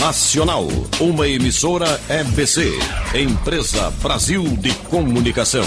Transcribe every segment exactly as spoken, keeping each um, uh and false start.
Nacional, uma emissora E B C, Empresa Brasil de Comunicação.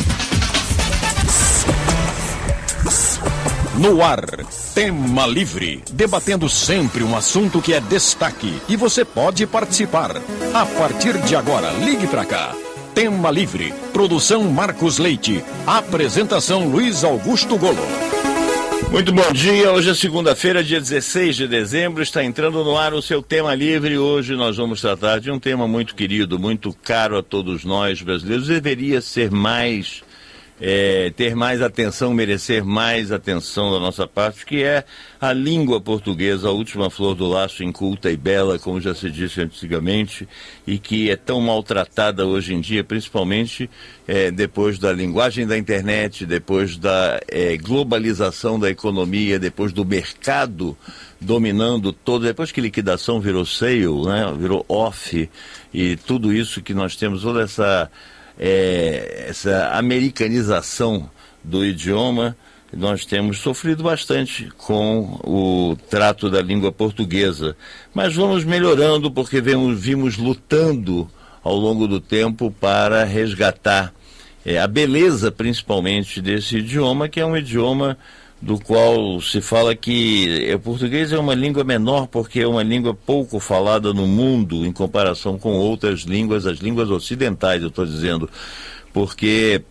No ar, Tema Livre, debatendo sempre um assunto que é destaque e você pode participar. A partir de agora, ligue pra cá. Tema Livre, produção Marcos Leite, apresentação Luiz Augusto Golo. Muito bom dia, hoje é segunda-feira, dia dezesseis de dezembro, está entrando no ar o seu Tema Livre. Hoje nós vamos tratar de um tema muito querido, muito caro a todos nós brasileiros. Deveria ser mais, é, ter mais atenção, merecer mais atenção da nossa parte, que é a língua portuguesa, a última flor do laço, inculta e bela, como já se disse antigamente, e que é tão maltratada hoje em dia, principalmente é, depois da linguagem da internet, depois da é, globalização da economia, depois do mercado dominando todo, depois que liquidação virou sale, né, virou off, e tudo isso que nós temos, toda essa, é, essa americanização do idioma, nós temos sofrido bastante com o trato da língua portuguesa. Mas vamos melhorando porque vimos, vimos lutando ao longo do tempo para resgatar é, a beleza, principalmente, desse idioma, que é um idioma do qual se fala que o português é uma língua menor porque é uma língua pouco falada no mundo em comparação com outras línguas, as línguas ocidentais, eu estou dizendo, porque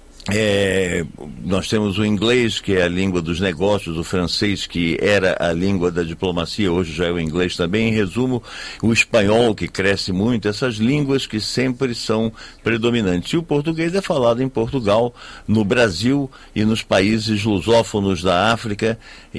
É, nós temos o inglês, que é a língua dos negócios, o francês, que era a língua da diplomacia, hoje já é o inglês também. Em resumo, o espanhol, que cresce muito, essas línguas que sempre são predominantes. E o português é falado em Portugal, no Brasil e nos países lusófonos da África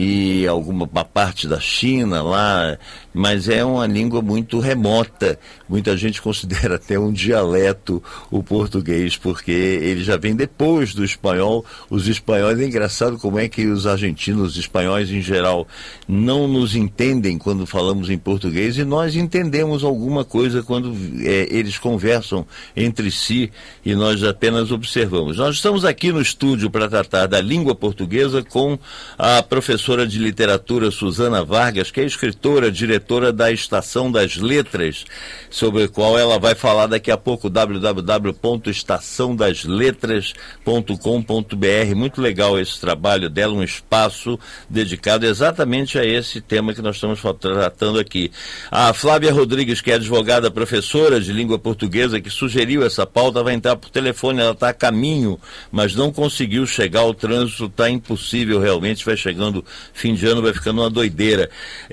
e alguma uma parte da China lá, mas é uma língua muito remota. Muita gente considera até um dialeto o português, porque ele já vem depois do espanhol. Os espanhóis, é engraçado como é que os argentinos, os espanhóis em geral, não nos entendem quando falamos em português, e nós entendemos alguma coisa quando é, eles conversam entre si e nós apenas observamos. Nós estamos aqui no estúdio para tratar da língua portuguesa com a professora de literatura Susana Vargas, que é escritora, diretora da Estação das Letras, sobre a qual ela vai falar daqui a pouco, w w w ponto estação das letras ponto com ponto b r. Muito legal esse trabalho dela, um espaço dedicado exatamente a esse tema que nós estamos tratando aqui. A Flávia Rodrigues, que é advogada, professora de língua portuguesa, que sugeriu essa pauta, vai entrar por telefone. Ela está a caminho, mas não conseguiu chegar. O trânsito está impossível realmente, vai chegando fim de ano, vai ficando uma doideira.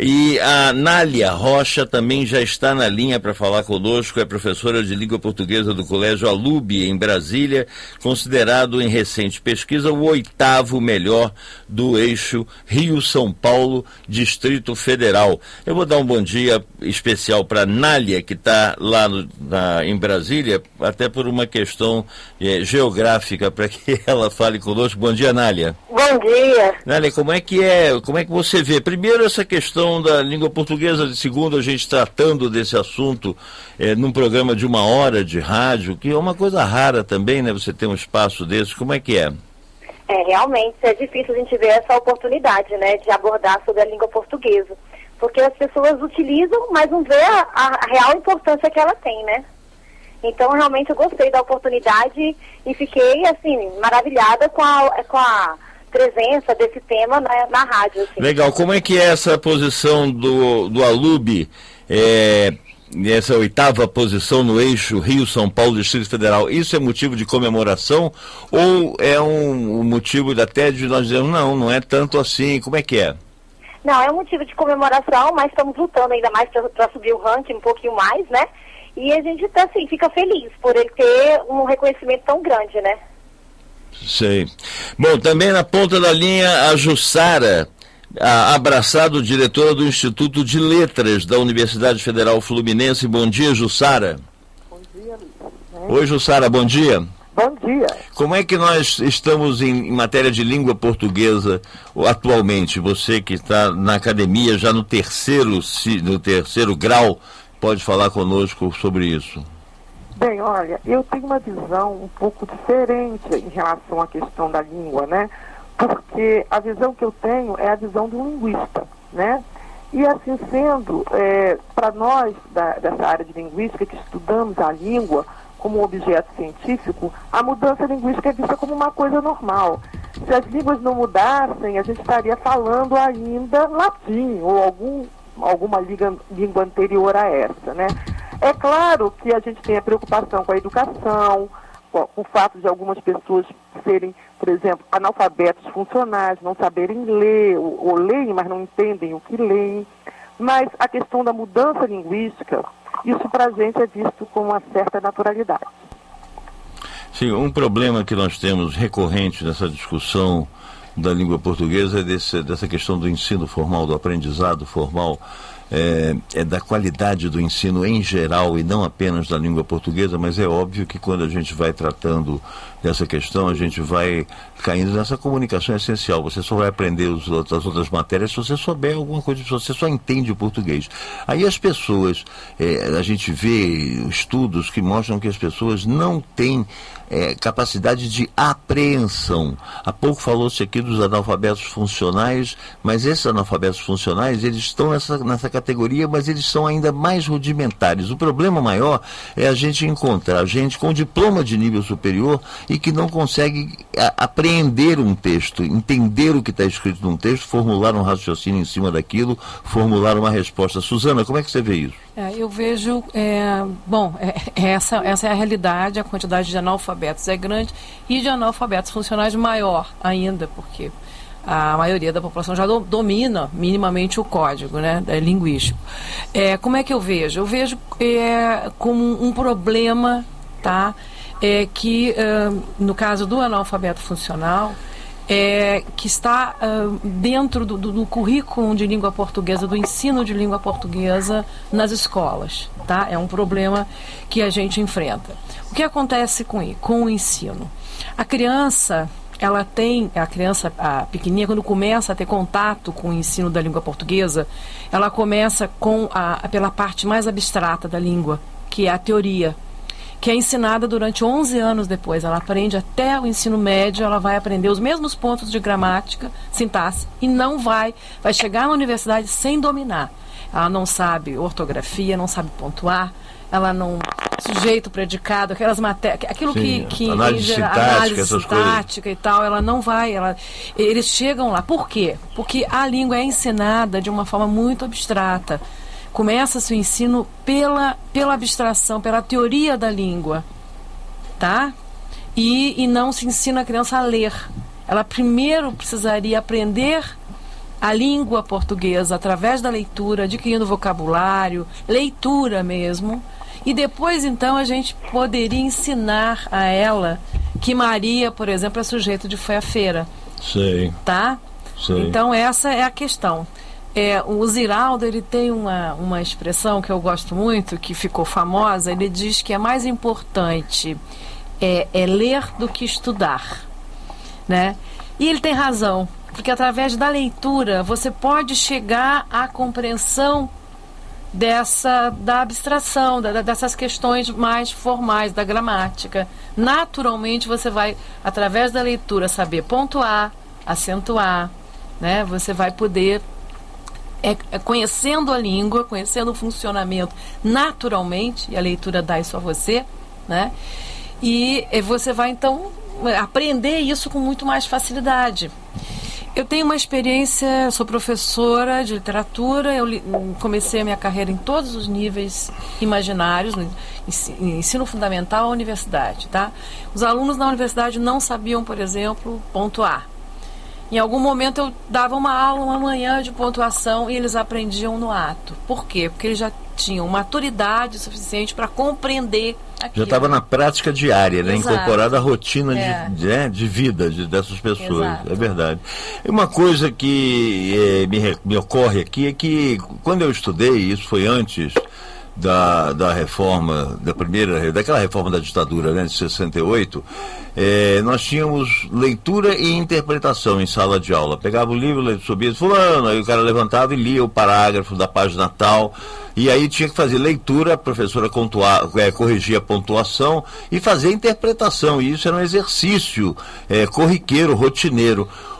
E a Nália Rocha também já está na linha para falar conosco, é professora de língua portuguesa do Colégio Alubi, em Brasília, considerado em recente pesquisa o oitavo melhor do eixo Rio-São Paulo, Distrito Federal. Eu vou dar um bom dia especial para Nália, que está lá no, na, em Brasília, até por uma questão é, geográfica, para que ela fale conosco. Bom dia, Nália. Bom dia. Nália, como é que é, como é que você vê? Primeiro, essa questão da língua portuguesa, segundo, a gente tratando desse assunto é, num programa de uma hora de rádio, que é uma coisa rara também, né? Você ter um espaço desse, como é que é? É, realmente é difícil a gente ver essa oportunidade, né, de abordar sobre a língua portuguesa, porque as pessoas utilizam, mas não vê a, a real importância que ela tem, né? Então, realmente, eu gostei da oportunidade e fiquei, assim, maravilhada com a, com a presença desse tema na, na rádio. Assim. Legal. Como é que é essa posição do, do Alubi, é, essa oitava posição no eixo Rio-São Paulo, Distrito Federal? Isso é motivo de comemoração ou é um, um motivo até de nós dizermos, não, não é tanto assim? Como é que é? Não, é um motivo de comemoração, mas estamos lutando ainda mais para subir o ranking um pouquinho mais, né? E a gente tá, assim, fica feliz por ele ter um reconhecimento tão grande, né? Sei. Bom, também na ponta da linha, a Jussara, a Abraçado, diretora do Instituto de Letras da Universidade Federal Fluminense. Bom dia, Jussara. Bom dia, Luiz. Oi, Jussara, bom dia. Bom dia. Como é que nós estamos em, em matéria de língua portuguesa atualmente? Você que está na academia já no terceiro, no terceiro grau, pode falar conosco sobre isso? Bem, olha, eu tenho uma visão um pouco diferente em relação à questão da língua, né? Porque a visão que eu tenho é a visão do linguista, né? E assim sendo, é, para nós da, dessa área de linguística que estudamos a língua como um objeto científico, a mudança linguística é vista como uma coisa normal. Se as línguas não mudassem, a gente estaria falando ainda latim ou algum, alguma língua, língua anterior a essa, né? É claro que a gente tem a preocupação com a educação, com, com o fato de algumas pessoas serem, por exemplo, analfabetos funcionais, não saberem ler, ou, ou leem, mas não entendem o que leem. Mas a questão da mudança linguística, isso para a gente é visto com uma certa naturalidade. Sim, um problema que nós temos recorrente nessa discussão da língua portuguesa é desse, dessa questão do ensino formal, do aprendizado formal, é, é da qualidade do ensino em geral e não apenas da língua portuguesa, mas é óbvio que quando a gente vai tratando dessa questão, a gente vai caindo nessa comunicação essencial. Você só vai aprender os, as outras matérias se você souber alguma coisa, se você só entende o português. Aí as pessoas, é, a gente vê estudos que mostram que as pessoas não têm é, capacidade de apreensão. Há pouco falou-se aqui dos analfabetos funcionais, mas esses analfabetos funcionais, eles estão nessa, nessa categoria, mas eles são ainda mais rudimentares. O problema maior é a gente encontrar gente com diploma de nível superior e que não consegue a, apreender um texto, entender o que está escrito num texto, formular um raciocínio em cima daquilo, formular uma resposta. Suzana, como é que você vê isso? É, eu vejo, é, bom, é, essa, essa é a realidade, a quantidade de analfabetos é grande e de analfabetos funcionais maior ainda, porque a maioria da população já do, domina minimamente o código, né, linguístico. É, como é que eu vejo? Eu vejo é, como um problema, tá? É que, uh, no caso do analfabeto funcional, é, que está uh, dentro do, do, do currículo de língua portuguesa, do ensino de língua portuguesa nas escolas, tá? É um problema que a gente enfrenta. O que acontece com, com o ensino? A criança, ela tem, a criança a pequenininha, quando começa a ter contato com o ensino da língua portuguesa, ela começa com a, pela parte mais abstrata da língua, que é a teoria, que é ensinada durante onze anos depois. Ela aprende até o ensino médio, ela vai aprender os mesmos pontos de gramática, sintaxe, e não vai, vai chegar na universidade sem dominar. Ela não sabe ortografia, não sabe pontuar, ela não... sujeito, predicado, aquelas matérias, aquilo Sim, que... que análise sintática, análise essas sintática coisas. E tal, ela não vai, ela, eles chegam lá. Por quê? Porque a língua é ensinada de uma forma muito abstrata. Começa-se o ensino pela, pela abstração, pela teoria da língua, tá? E, e não se ensina a criança a ler. Ela primeiro precisaria aprender a língua portuguesa através da leitura, adquirindo vocabulário, leitura mesmo, e depois então a gente poderia ensinar a ela que Maria, por exemplo, é sujeito de foi à feira. Sei. Tá? Sei. Então essa é a questão. É, o Ziraldo, ele tem uma, uma expressão que eu gosto muito, que ficou famosa. Ele diz que é mais importante é, é ler do que estudar, né? E ele tem razão, porque através da leitura você pode chegar à compreensão dessa, da abstração, da, dessas questões mais formais, da gramática. Naturalmente você vai, através da leitura, saber pontuar, acentuar, né? Você vai poder... É, é, conhecendo a língua, conhecendo o funcionamento naturalmente, e a leitura dá isso a você, né? E, e você vai então aprender isso com muito mais facilidade. Eu tenho uma experiência, sou professora de literatura, eu li, comecei a minha carreira em todos os níveis imaginários, no ensino fundamental à universidade, tá? Os alunos na universidade não sabiam, por exemplo, pontuar. Em algum momento eu dava uma aula, uma manhã de pontuação, e eles aprendiam no ato. Por quê? Porque eles já tinham maturidade suficiente para compreender aquilo. Já estava na prática diária, né? Exato. Incorporada à rotina é. de, de, de vida de, dessas pessoas. Exato. É verdade. Uma coisa que é, me, me ocorre aqui é que quando eu estudei, isso foi antes da, da reforma, da primeira, daquela reforma da ditadura, né, de sessenta e oito, é, nós tínhamos leitura e interpretação em sala de aula. Pegava o livro, subia, fulano, aí o cara levantava e lia o parágrafo da página tal, e aí tinha que fazer leitura, a professora pontuar, é, corrigia a pontuação e fazer a interpretação, e isso era um exercício é, corriqueiro, rotineiro.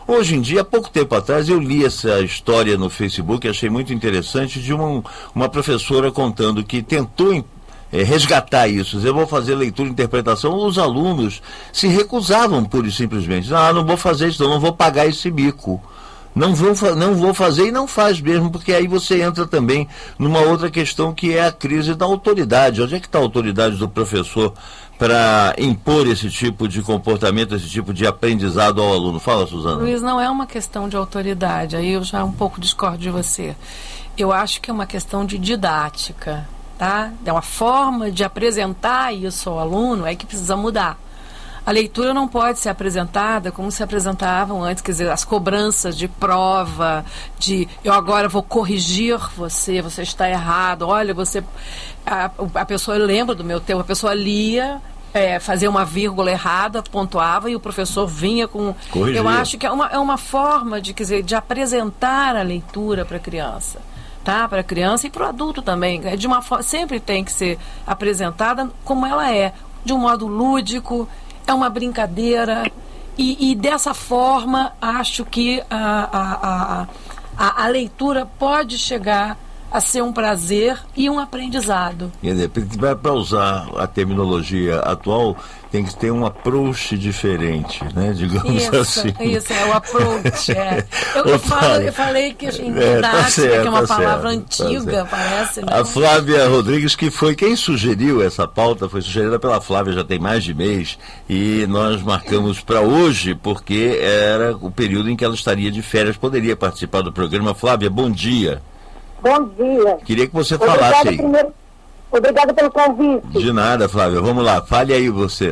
Hoje em dia, há pouco tempo atrás, eu li essa história no Facebook, achei muito interessante, de uma, uma professora contando que tentou é, resgatar isso. Eu vou fazer leitura e interpretação, os alunos se recusavam pura e simplesmente. Ah, não vou fazer isso, não vou pagar esse bico. Não vou, não vou fazer e não faz mesmo, porque aí você entra também numa outra questão que é a crise da autoridade. Onde é que está a autoridade do professor para impor esse tipo de comportamento, esse tipo de aprendizado ao aluno? Fala, Suzana. Luiz, não é uma questão de autoridade, aí eu já um pouco discordo de você. Eu acho que é uma questão de didática, tá? É uma forma de apresentar isso ao aluno é que precisa mudar. A leitura não pode ser apresentada como se apresentavam antes, quer dizer, as cobranças de prova, de eu agora vou corrigir você, você está errado, olha, você... A, a pessoa, eu lembro do meu tempo, a pessoa lia, é, fazia uma vírgula errada, pontuava e o professor vinha com... Corrigia. Eu acho que é uma, é uma forma de, quer dizer, de apresentar a leitura para a criança. Tá? Para a criança e para o adulto também. De uma forma, sempre tem que ser apresentada como ela é, de um modo lúdico. É uma brincadeira e, e dessa forma acho que a, a, a, a leitura pode chegar a ser um prazer e um aprendizado. Para usar a terminologia atual, tem que ter um approach diferente, né? Digamos isso, assim. Isso, é o approach. É. Eu, eu, falo, eu falei que em didática, é, tá certo, que é uma tá palavra certo, antiga, tá parece. Não? A Flávia Rodrigues, que foi quem sugeriu essa pauta, foi sugerida pela Flávia já tem mais de mês, e nós marcamos para hoje, porque era o período em que ela estaria de férias, poderia participar do programa. Flávia, bom dia. Bom dia. Queria que você Obrigada falasse aí. Primeiro, obrigada pelo convite. De nada, Flávia. Vamos lá, fale aí você.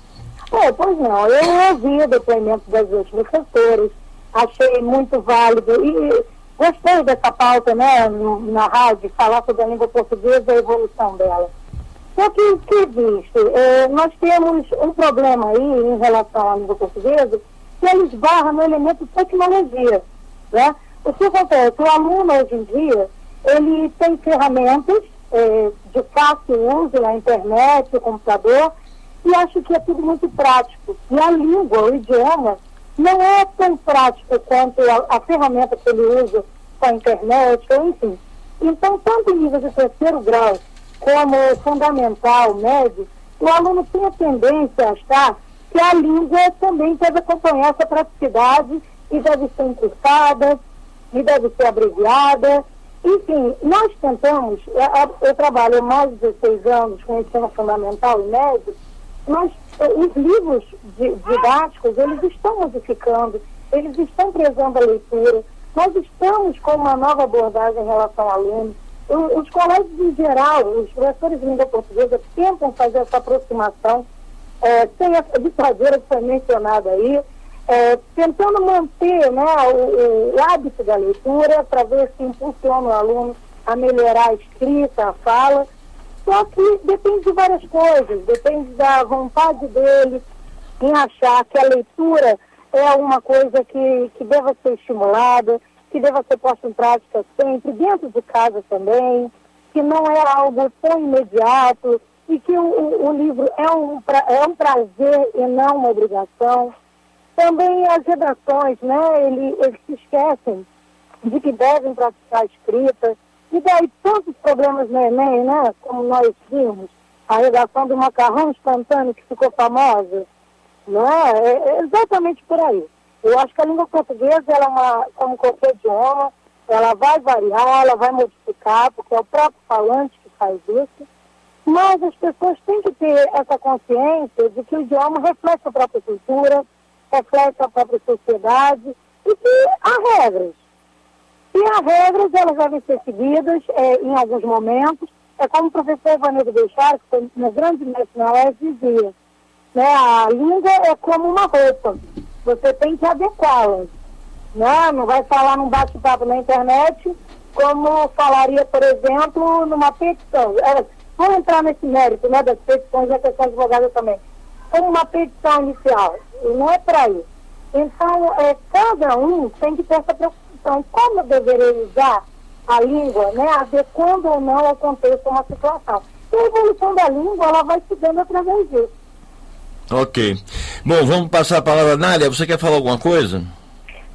É, pois não, eu ouvi o depoimento das duas professoras, achei muito válido e gostei dessa pauta, né, no, na rádio, falar sobre a língua portuguesa e a evolução dela. Só que o que existe? É, nós temos um problema aí em relação à língua portuguesa, que ele esbarra no elemento de tecnologia, né? O que acontece? O aluno, hoje em dia, ele tem ferramentas é, de fácil uso na internet, no computador, e acho que é tudo muito prático. E a língua, o idioma, não é tão prático quanto a, a ferramenta que ele usa com a internet, ou enfim. Então, tanto em nível de terceiro grau, como fundamental, médio, o aluno tem a tendência a achar que a língua também deve acompanhar essa praticidade e deve ser encurtada, e deve ser abreviada. Enfim, nós tentamos, eu, eu trabalho há mais de dezesseis anos com ensino fundamental e médio, nós, os livros didáticos, eles estão modificando, eles estão prezando a leitura, nós estamos com uma nova abordagem em relação ao aluno. Os colégios em geral, os professores de língua portuguesa tentam fazer essa aproximação, é, tem essa ditadura que foi mencionada aí, É, tentando manter, né, o, o hábito da leitura para ver se impulsiona o aluno a melhorar a escrita, a fala. Só que depende de várias coisas, depende da vontade dele em achar que a leitura é uma coisa que, que deva ser estimulada, que deva ser posta em prática sempre, dentro de casa também, que não é algo tão imediato e que o, o, o livro é um, pra, é um prazer e não uma obrigação. Também as redações, né, eles, eles se esquecem de que devem praticar a escrita, e daí tantos problemas no Enem, né, como nós vimos, a redação do macarrão instantâneo que ficou famosa, né, é, é exatamente por aí. Eu acho que a língua portuguesa, ela é uma, como qualquer idioma, ela vai variar, ela vai modificar, porque é o próprio falante que faz isso, mas as pessoas têm que ter essa consciência de que o idioma reflete a própria cultura, reflete a própria sociedade e que há regras. Se há regras, elas devem ser seguidas é, em alguns momentos. É como o professor Ivanildo Bechara, que foi um grande mestre na U E S, dizia, né, a língua é como uma roupa, você tem que adequá-la. Né? Não vai falar num bate-papo na internet como falaria, por exemplo, numa petição. É, vamos entrar nesse mérito, né, das petições, já que eu sou advogada também. Como uma petição inicial, e não é para isso. Então, é, cada um tem que ter essa preocupação. Como eu deveria usar a língua, né, adequando ou não ao contexto de uma situação. E a evolução da língua, ela vai se dando através disso. Ok. Bom, vamos passar a palavra. Nália, você quer falar alguma coisa?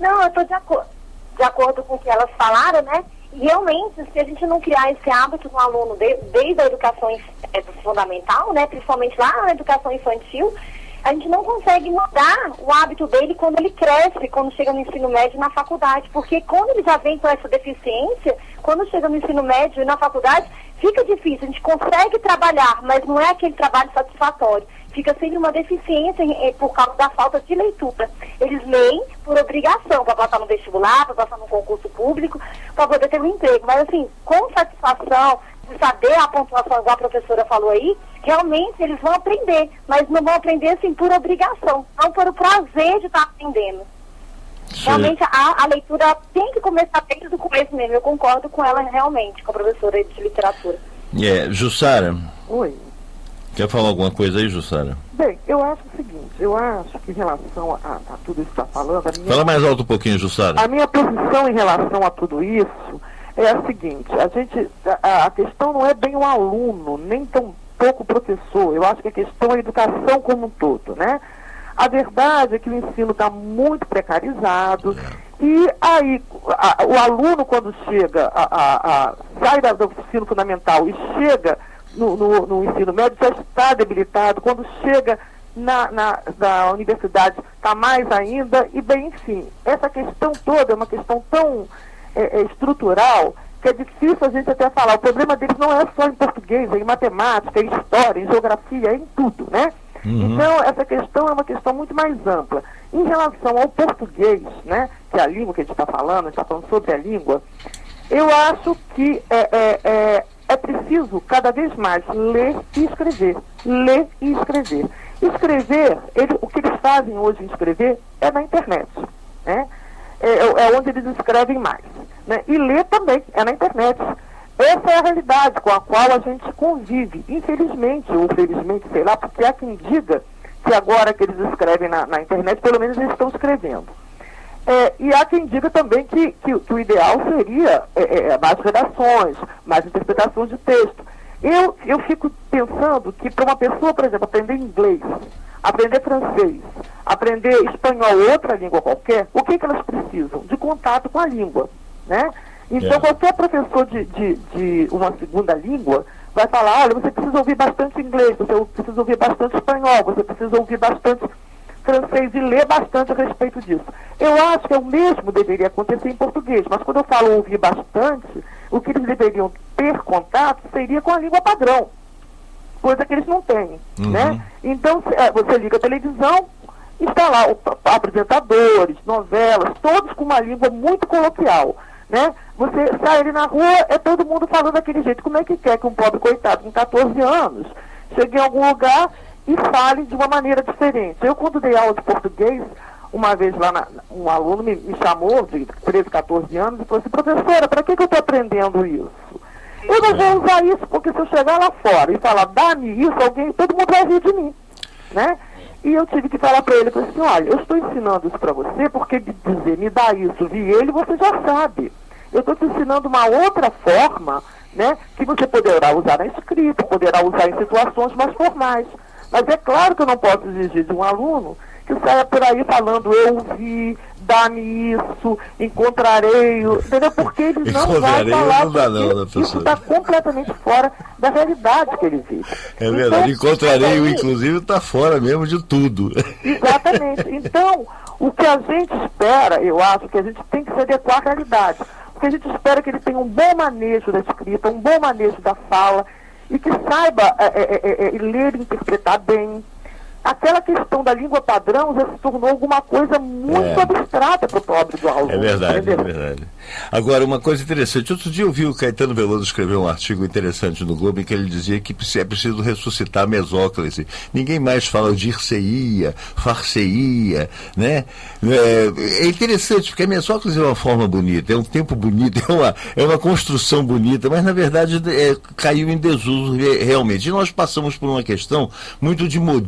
Não, eu estou de, aco de acordo com o que elas falaram, né? E realmente, se a gente não criar esse hábito no aluno de, desde a educação é, fundamental, né? Principalmente lá na educação infantil, a gente não consegue mudar o hábito dele quando ele cresce, quando chega no ensino médio e na faculdade. Porque quando ele já vem com essa deficiência, quando chega no ensino médio e na faculdade, fica difícil. A gente consegue trabalhar, mas não é aquele trabalho satisfatório. Fica sempre uma deficiência eh, por causa da falta de leitura. Eles leem por obrigação, para passar no vestibular, para passar no concurso público, para poder ter um emprego. Mas assim, com satisfação, de saber a pontuação, igual a professora falou aí, realmente eles vão aprender, mas não vão aprender assim por obrigação, não por o prazer de estar aprendendo. Sim. Realmente a, a leitura tem que começar desde o começo mesmo. Eu concordo com ela realmente, com a professora de literatura. É, yeah. Jussara. Oi. Quer falar alguma coisa aí, Jussara? Bem, eu acho o seguinte, eu acho que em relação a, a tudo isso que está falando... A minha, Fala mais alto um pouquinho, Jussara. A minha posição em relação a tudo isso é a seguinte, a gente, a, a questão não é bem o aluno, nem tão pouco o professor, eu acho que a questão é a educação como um todo, né? A verdade é que o ensino está muito precarizado, e aí a, o aluno quando chega, a, a, a, sai da, do ensino fundamental e chega... No, no, no ensino médio já está debilitado, quando chega na, na, na universidade está mais ainda, e bem, enfim, essa questão toda é uma questão tão é, é, estrutural que é difícil a gente até falar. O problema deles não é só em português, é em matemática, em história, em geografia, é em tudo, né? Uhum. Então, essa questão é uma questão muito mais ampla. Em relação ao português, né, que é a língua que a gente está falando, a gente está falando sobre a língua, eu acho que é, é, é É preciso cada vez mais ler e escrever. Ler e escrever. Escrever, ele, o que eles fazem hoje em escrever é na internet. Né? É, é onde eles escrevem mais. Né? E ler também, é na internet. Essa é a realidade com a qual a gente convive. Infelizmente, ou felizmente, sei lá, porque há quem diga que agora que eles escrevem na, na internet, pelo menos eles estão escrevendo. É, e há quem diga também que, que, que o ideal seria é, é, mais redações, mais interpretações de texto. Eu, eu fico pensando que para uma pessoa, por exemplo, aprender inglês, aprender francês, aprender espanhol ou outra língua qualquer, o que, que elas precisam? De contato com a língua, né? Então, é. qualquer professor de, de, de uma segunda língua vai falar, olha, você precisa ouvir bastante inglês, você precisa ouvir bastante espanhol, você precisa ouvir bastante francês e ler bastante a respeito disso. Eu acho que o mesmo deveria acontecer em português, mas quando eu falo ouvir bastante, o que eles deveriam ter contato seria com a língua padrão, coisa que eles não têm, uhum. né? Então, você liga a televisão, está lá o, apresentadores, novelas, todos com uma língua muito coloquial, né? Você sai ali na rua, é todo mundo falando daquele jeito. Como é que quer que um pobre coitado com catorze anos chegue em algum lugar e fale de uma maneira diferente? Eu, quando dei aula de português, uma vez lá, na, um aluno me, me chamou, de treze, catorze anos, e falou assim, professora, para que, que eu estou aprendendo isso? Eu não vou usar isso, porque se eu chegar lá fora e falar, dá-me isso, alguém, todo mundo vai rir de mim, né? E eu tive que falar para ele, falei assim, olha, eu estou ensinando isso para você, porque dizer, me dá isso, vi ele, você já sabe. Eu estou te ensinando uma outra forma, né, que você poderá usar na escrita, poderá usar em situações mais formais. Mas é claro que eu não posso exigir de um aluno que saia por aí falando, eu vi, dá-me isso, encontrarei, entendeu? Porque ele não vai falar, não dá, não, né, isso está completamente fora da realidade que ele vive. É verdade, então, encontrarei, aí, inclusive, está fora mesmo de tudo. Exatamente. Então, o que a gente espera, eu acho que a gente tem que se adequar à realidade. Porque a gente espera que ele tenha um bom manejo da escrita, um bom manejo da fala, e que saiba é, é, é, é, ler e interpretar bem. Aquela questão da língua padrão já se tornou alguma coisa muito é. abstrata para o pobre do aluno. É verdade, entendeu? É verdade. Agora, uma coisa interessante, outro dia eu vi o Caetano Veloso escrever um artigo interessante no Globo em que ele dizia que é preciso ressuscitar a mesóclise. Ninguém mais fala de ir-se-ia, far-se-ia, né? É, é interessante, porque a mesóclise é uma forma bonita, é um tempo bonito, é uma, é uma construção bonita, mas na verdade é, caiu em desuso realmente. E nós passamos por uma questão muito de modismo,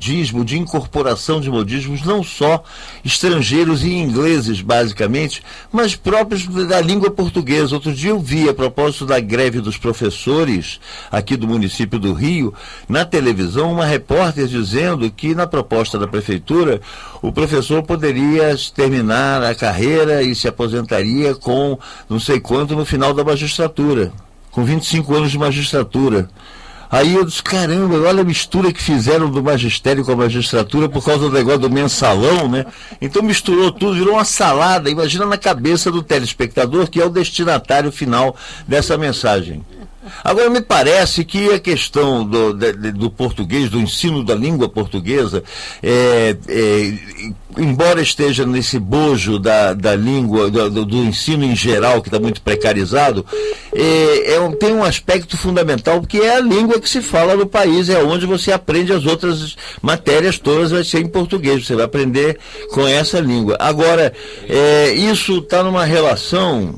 ritmo de incorporação de modismos, não só estrangeiros e ingleses, basicamente, mas próprios da língua portuguesa. Outro dia eu vi, a propósito da greve dos professores aqui do município do Rio, na televisão, uma repórter dizendo que na proposta da prefeitura o professor poderia terminar a carreira e se aposentaria com não sei quanto no final da magistratura, com vinte e cinco anos de magistratura. Aí eu disse, caramba, olha a mistura que fizeram do magistério com a magistratura por causa do negócio do mensalão, né? Então misturou tudo, virou uma salada. Imagina na cabeça do telespectador, que é o destinatário final dessa mensagem. Agora, me parece que a questão do, do, do português, do ensino da língua portuguesa, é, é, embora esteja nesse bojo da, da língua, do, do ensino em geral, que está muito precarizado, é, é, tem um aspecto fundamental, que é a língua que se fala no país, é onde você aprende as outras matérias todas, vai ser em português, você vai aprender com essa língua. Agora, é, isso está numa relação...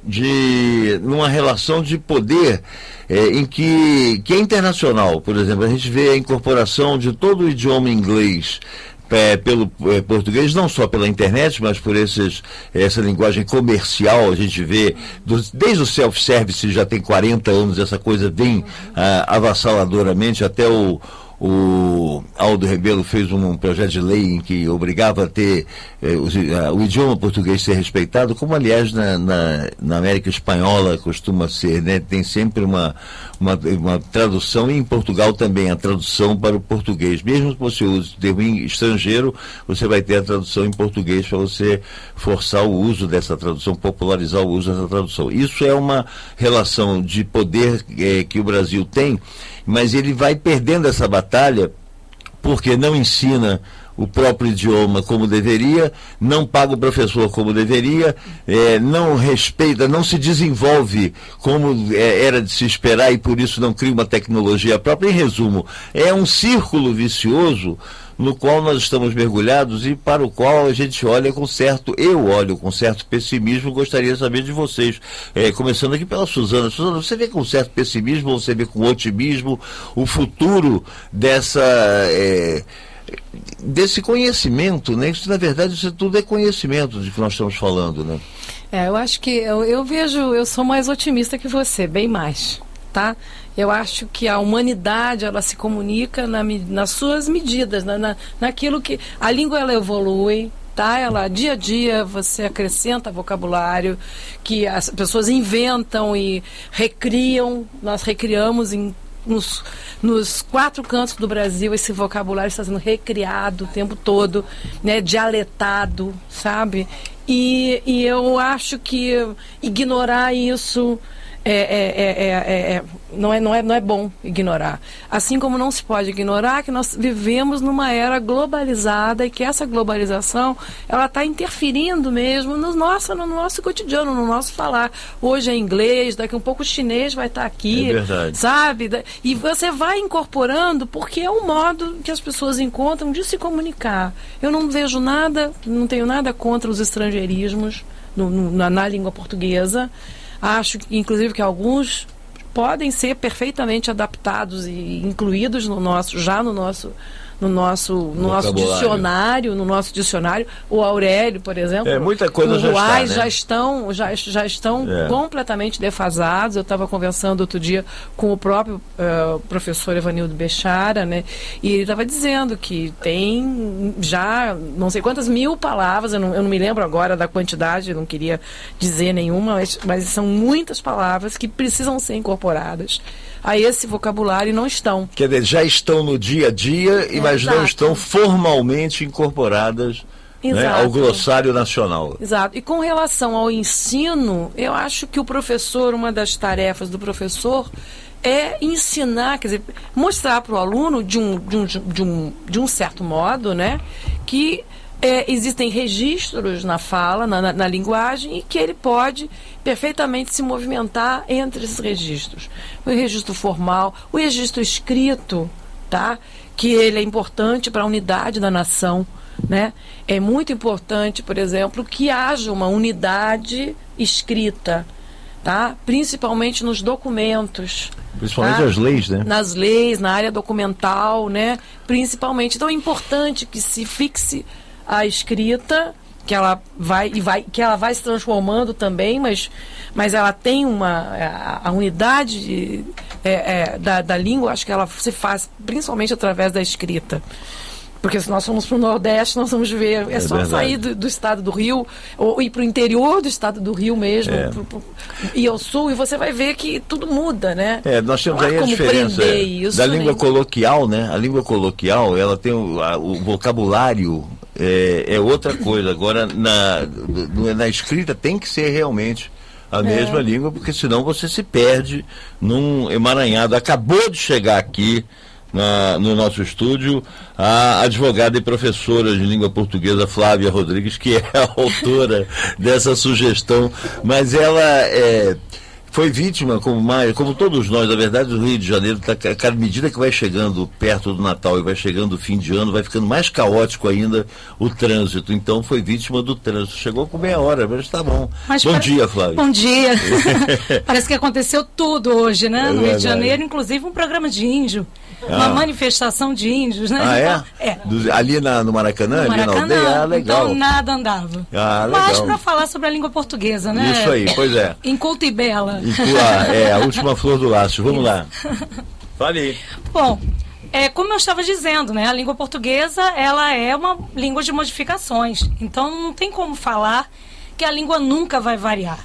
de numa relação de poder é, em que, que é internacional. Por exemplo, a gente vê a incorporação de todo o idioma inglês é, pelo é, português, não só pela internet, mas por esses, essa linguagem comercial. A gente vê, do, desde o self-service, já tem quarenta anos, essa coisa vem ah, avassaladoramente, até o O Aldo Rebelo fez um projeto de lei em que obrigava a ter eh, o, a, o idioma português ser respeitado, como aliás na, na, na América Espanhola costuma ser, né? Tem sempre uma, uma, uma tradução, e em Portugal também a tradução para o português. Mesmo que você use o termo estrangeiro, você vai ter a tradução em português para você forçar o uso dessa tradução, popularizar o uso dessa tradução. Isso é uma relação de poder eh, que o Brasil tem, mas ele vai perdendo essa batalha porque não ensina o próprio idioma como deveria, não paga o professor como deveria, é, não respeita, não se desenvolve como é, era de se esperar, e por isso não cria uma tecnologia própria. Em resumo, é um círculo vicioso no qual nós estamos mergulhados e para o qual a gente olha com certo, eu olho com certo pessimismo. Gostaria de saber de vocês, é, começando aqui pela Suzana. Suzana, você vê com certo pessimismo ou você vê com otimismo o futuro dessa... É, desse conhecimento, né? Isso, na verdade, isso tudo é conhecimento de que nós estamos falando, né? É, eu acho que eu, eu vejo, eu sou mais otimista que você, bem mais, tá? Eu acho que a humanidade, ela se comunica na, nas suas medidas, na, na, naquilo que... A língua, ela evolui, tá? Ela, dia a dia, você acrescenta vocabulário, que as pessoas inventam e recriam, nós recriamos em Nos, nos quatro cantos do Brasil, esse vocabulário está sendo recriado o tempo todo, né, dialetado, sabe? E, e eu acho que ignorar isso é, é, é, é, é, não, é, não, é, não é bom ignorar. Assim como não se pode ignorar que nós vivemos numa era globalizada e que essa globalização, ela está interferindo mesmo no nosso, no nosso cotidiano, no nosso falar. Hoje é inglês, daqui a um pouco o chinês vai estar aqui, é verdade, sabe? E você vai incorporando porque é o modo que as pessoas encontram de se comunicar. Eu não vejo nada, não tenho nada contra os estrangeirismos no, no, na, na língua portuguesa. Acho, inclusive, que alguns podem ser perfeitamente adaptados e incluídos no nosso, já no nosso, no nosso, no nosso dicionário, no nosso dicionário. O Aurélio, por exemplo, é, muita coisa já está, né? já estão, já, já estão é. completamente defasados. Eu estava conversando outro dia com o próprio uh, professor Evanildo Bechara, né? E ele estava dizendo que tem já não sei quantas mil palavras, eu não, eu não me lembro agora da quantidade, eu não queria dizer nenhuma, mas, mas são muitas palavras que precisam ser incorporadas a esse vocabulário e não estão. Quer dizer, já estão no dia a dia, é, mas exato, não estão formalmente incorporadas, né, ao glossário nacional. Exato. E com relação ao ensino, eu acho que o professor, uma das tarefas do professor é ensinar, quer dizer, mostrar para o aluno de um, de, um, de, um, de um certo modo, né, que É, existem registros na fala, na, na, na linguagem, e que ele pode perfeitamente se movimentar entre esses registros. O registro formal, o registro escrito, tá? Que ele é importante para a unidade da nação, né? É muito importante, por exemplo, que haja uma unidade escrita, tá? Principalmente nos documentos. Principalmente tá? as leis, né? Nas leis, na área documental, né? Principalmente. Então é importante que se fixe a escrita, que ela vai, e vai, que ela vai se transformando também, mas, mas ela tem uma... A, a unidade de, é, é, da, da língua, acho que ela se faz principalmente através da escrita. Porque se nós formos para o Nordeste, nós vamos ver, é, é só verdade. sair do, do estado do Rio, ou ir para o interior do estado do Rio mesmo, é. pro, pro, e ao sul, e você vai ver que tudo muda, né? É, nós temos aí a diferença é, isso, da língua né? coloquial, né? A língua coloquial, ela tem o, a, o vocabulário, é, é outra coisa. Agora, na, na escrita tem que ser realmente a mesma é. língua, porque senão você se perde num emaranhado. Acabou de chegar aqui Na, no nosso estúdio, a advogada e professora de língua portuguesa Flávia Rodrigues, que é a autora dessa sugestão, mas ela é, foi vítima, como, mais, como todos nós, na verdade, o Rio de Janeiro, tá, a cada medida que vai chegando perto do Natal e vai chegando o fim de ano, vai ficando mais caótico ainda o trânsito, então foi vítima do trânsito. Chegou com meia hora, mas tá bom. Mas bom parece... dia, Flávia. Bom dia. Parece que aconteceu tudo hoje, né? É no Rio de Janeiro, inclusive um programa de índio. Uma ah. manifestação de índios, né? Ah, é? Então, é. Do, ali na, no Maracanã? No Maracanã, ali na aldeia? Ah, legal. Então nada andava. Ah, legal. Mas para falar sobre a língua portuguesa, né? Isso aí, pois é. Inculta e bela. Incula, é, a última flor do laço. Vamos lá. Fale aí. Bom, é, como eu estava dizendo, né? A língua portuguesa, ela é uma língua de modificações. Então não tem como falar que a língua nunca vai variar.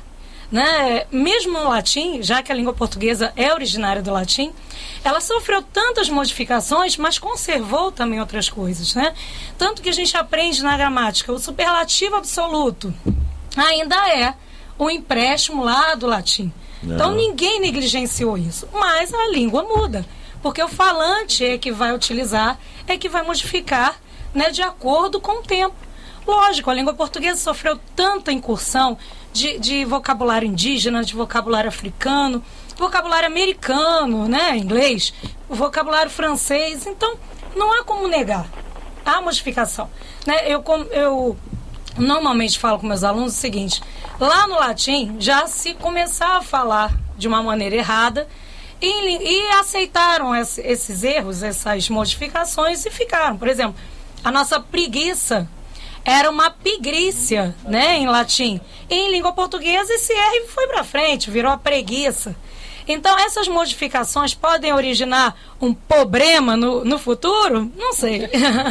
Né? Mesmo no latim, já que a língua portuguesa é originária do latim, ela sofreu tantas modificações, mas conservou também outras coisas, né? Tanto que a gente aprende na gramática, o superlativo absoluto ainda é o empréstimo lá do latim. Não. Então ninguém negligenciou isso, mas a língua muda, porque o falante é que vai utilizar, é que vai modificar, né, de acordo com o tempo. Lógico, a língua portuguesa sofreu tanta incursão de, de vocabulário indígena, de vocabulário africano, vocabulário americano, né, inglês, vocabulário francês, então não há como negar a modificação. Né? Eu, eu normalmente falo com meus alunos o seguinte, lá no latim já se começava a falar de uma maneira errada e, e aceitaram esse, esses erros, essas modificações e ficaram. Por exemplo, a nossa preguiça era uma pigrícia, né, em latim. E em língua portuguesa esse R foi para frente, virou a preguiça. Então essas modificações podem originar um problema no, no futuro? Não sei.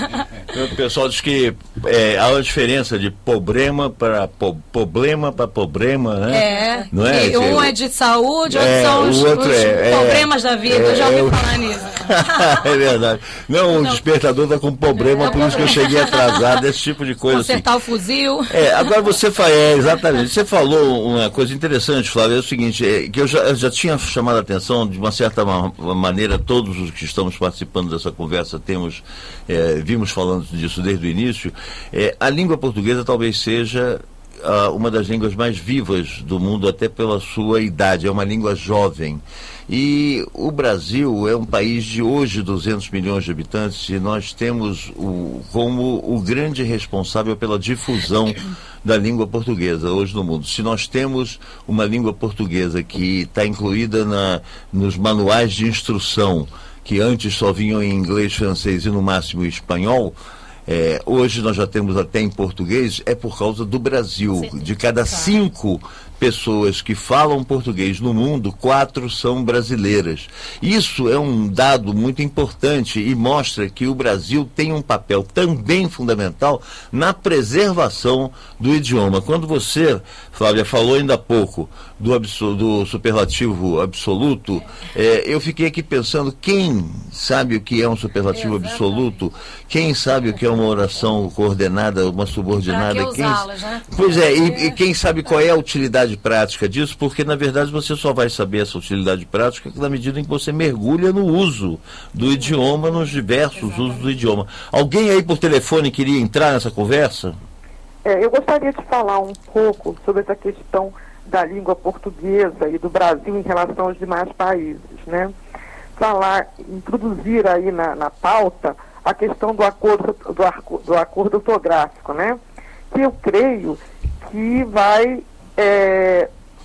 O pessoal diz que é, há uma diferença de problema para po, problema para problema, né? É. Não é? E um é de saúde, outro é, são os, outro os é, problemas é, da vida. É, eu já ouvi é, falar nisso. É verdade. Não, o despertador está com problema, é, por isso que eu cheguei atrasado, esse tipo de coisa. Consertar assim. o fuzil. É, agora você fala, é, exatamente. Você falou uma coisa interessante, Flávio, é o seguinte, é, que eu já, eu já tinha chamado a atenção, de uma certa ma maneira, todos os que estamos participando dessa conversa temos, é, vimos falando disso desde o início, é, a língua portuguesa talvez seja uh, uma das línguas mais vivas do mundo, até pela sua idade, é uma língua jovem. E o Brasil é um país de hoje duzentos milhões de habitantes e nós temos o, como o grande responsável pela difusão da língua portuguesa hoje no mundo. Se nós temos uma língua portuguesa que está incluída na, nos manuais de instrução, que antes só vinham em inglês, francês e no máximo espanhol, é, hoje nós já temos até em português, é por causa do Brasil. Sim. De cada cinco pessoas que falam português no mundo, quatro são brasileiras. Isso é um dado muito importante e mostra que o Brasil tem um papel também fundamental na preservação do idioma. Quando você, Flávia, falou ainda há pouco do, do superlativo absoluto, é, eu fiquei aqui pensando, quem sabe o que é um superlativo absoluto? Quem sabe o que é uma oração coordenada, uma subordinada? Quem... né? Pois é, e, e quem sabe qual é a utilidade prática disso, porque na verdade você só vai saber essa utilidade prática na medida em que você mergulha no uso do idioma, nos diversos Exatamente. usos do idioma. Alguém aí por telefone queria entrar nessa conversa? É, eu gostaria de falar um pouco sobre essa questão da língua portuguesa e do Brasil em relação aos demais países, né? Falar, introduzir aí na, na pauta a questão do acordo, do, do acordo ortográfico, né? Que eu creio que vai É,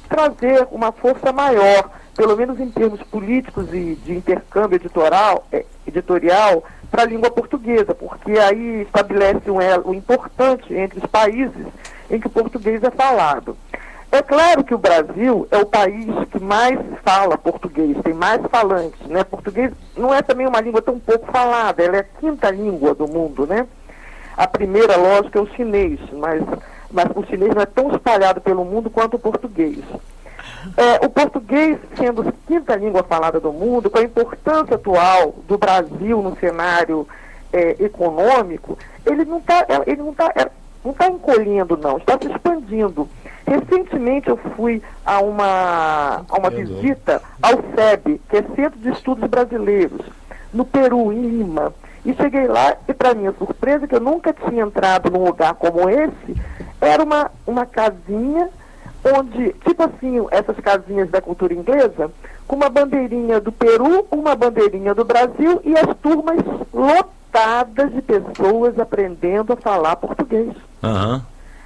trazer uma força maior, pelo menos em termos políticos e de intercâmbio editoral, editorial, para a língua portuguesa, porque aí estabelece um elo importante entre os países em que o português é falado. É claro que o Brasil é o país que mais fala português, tem mais falantes, né? Português não é também uma língua tão pouco falada, ela é a quinta língua do mundo, né? A primeira, lógico, é o chinês, mas, mas o chinês não é tão espalhado pelo mundo quanto o português. É, o português, sendo a quinta língua falada do mundo, com a importância atual do Brasil no cenário é, econômico, ele não está ele não tá, é, não tá encolhendo, não, está se expandindo. Recentemente eu fui a uma, a uma visita ao S E B, que é Centro de Estudos Brasileiros, no Peru, em Lima. E cheguei lá e, para minha surpresa, que eu nunca tinha entrado num lugar como esse, era uma, uma casinha onde, tipo assim, essas casinhas da cultura inglesa, com uma bandeirinha do Peru, uma bandeirinha do Brasil e as turmas lotadas de pessoas aprendendo a falar português. Uhum.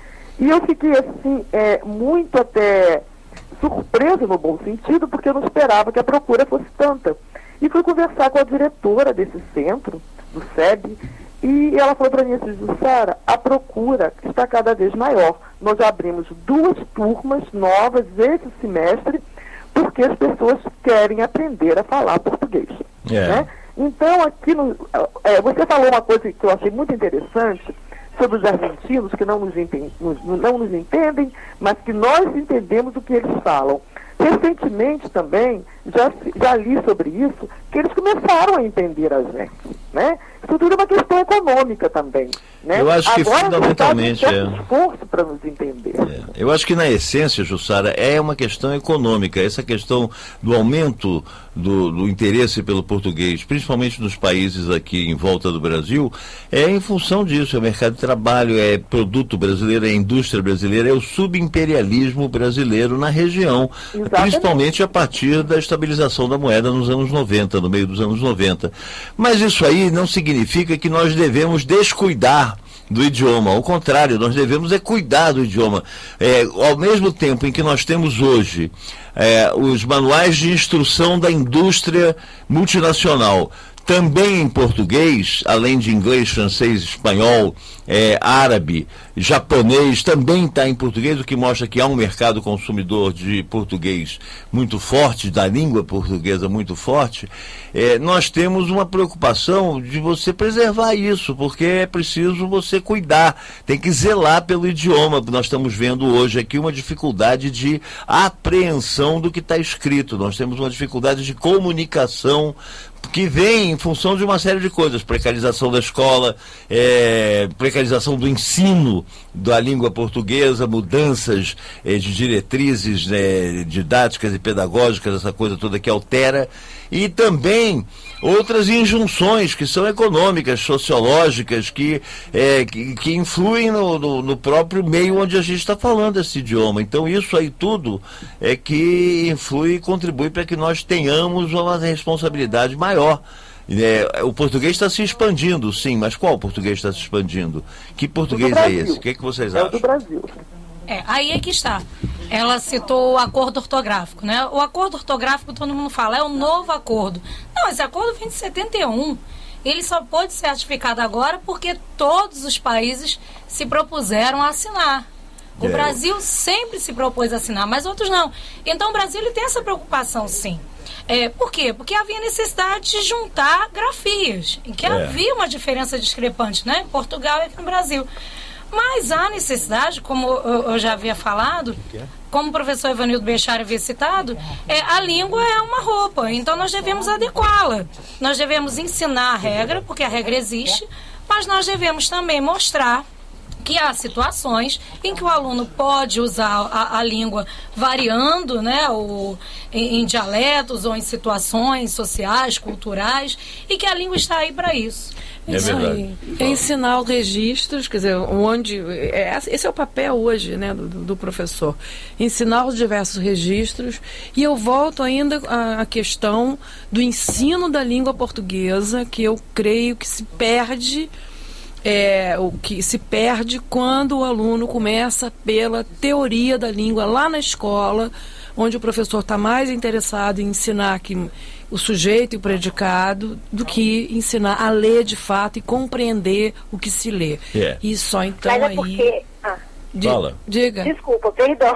E eu fiquei, assim, é, muito até surpresa no bom sentido, porque eu não esperava que a procura fosse tanta. E fui conversar com a diretora desse centro, do S E B, e ela falou para mim assim, Jussara, a procura está cada vez maior. Nós abrimos duas turmas novas esse semestre, porque as pessoas querem aprender a falar português. Yeah. Né? Então, aqui, no, é, você falou uma coisa que eu achei muito interessante, sobre os argentinos que não nos, entendem, não nos entendem, mas que nós entendemos o que eles falam. Recentemente também, já, já li sobre isso, que eles começaram a entender a gente, né? Isso tudo é uma questão econômica também, né? Eu acho que agora, fundamentalmente é um esforço para nos entender. É. Eu acho que na essência, Jussara, é uma questão econômica, essa questão do aumento do, do interesse pelo português, principalmente nos países aqui em volta do Brasil, é em função disso, é o mercado de trabalho, é produto brasileiro, é a indústria brasileira, é o subimperialismo brasileiro na região. Exatamente. Principalmente a partir da estabilização da moeda nos anos noventa, no meio dos anos noventa. Mas isso aí não significa que nós devemos descuidar do idioma. Ao contrário, nós devemos é cuidar do idioma. É, ao mesmo tempo em que nós temos hoje é, os manuais de instrução da indústria multinacional, também em português, além de inglês, francês, espanhol, é, árabe, japonês, também está em português, o que mostra que há um mercado consumidor de português muito forte, da língua portuguesa muito forte. É, nós temos uma preocupação de você preservar isso, porque é preciso você cuidar, tem que zelar pelo idioma. Nós estamos vendo hoje aqui uma dificuldade de apreensão do que está escrito, nós temos uma dificuldade de comunicação que vem em função de uma série de coisas, precarização da escola, é, precarização do ensino da língua portuguesa, mudanças é, de diretrizes né, didáticas e pedagógicas, essa coisa toda que altera, e também outras injunções que são econômicas, sociológicas, que, é, que, que influem no, no, no próprio meio onde a gente está falando esse idioma. Então isso aí tudo é que influi e contribui para que nós tenhamos uma responsabilidade maior. É, o português está se expandindo, sim, mas qual português está se expandindo? Que português é esse? O que, é que vocês acham? É o do Brasil. É, aí é que está. Ela citou o acordo ortográfico, né? O acordo ortográfico, todo mundo fala, é um novo acordo. Não, esse acordo vem de setenta e um. Ele só pôde ser ratificado agora porque todos os países se propuseram a assinar. O é. Brasil sempre se propôs a assinar, mas outros não. Então o Brasil ele tem essa preocupação, sim. É, por quê? Porque havia necessidade de juntar grafias, em que é. havia uma diferença discrepante, né? Em Portugal e aqui no Brasil. Mas há necessidade, como eu já havia falado, como o professor Evanildo Bechara havia citado, é, a língua é uma roupa, então nós devemos adequá-la. Nós devemos ensinar a regra, porque a regra existe, mas nós devemos também mostrar que há situações em que o aluno pode usar a, a língua variando, né, o, em, em dialetos ou em situações sociais, culturais, e que a língua está aí para isso. É verdade. É ensinar os registros, quer dizer, onde é, esse é o papel hoje, né, do, do professor, ensinar os diversos registros. E eu volto ainda à, à questão do ensino da língua portuguesa, que eu creio que se perde é o que se perde quando o aluno começa pela teoria da língua lá na escola, onde o professor está mais interessado em ensinar que o sujeito e o predicado do que ensinar a ler de fato e compreender o que se lê. Yeah. E só então Mas é aí... porque... Ah. Fala. Diga. Desculpa, perdão.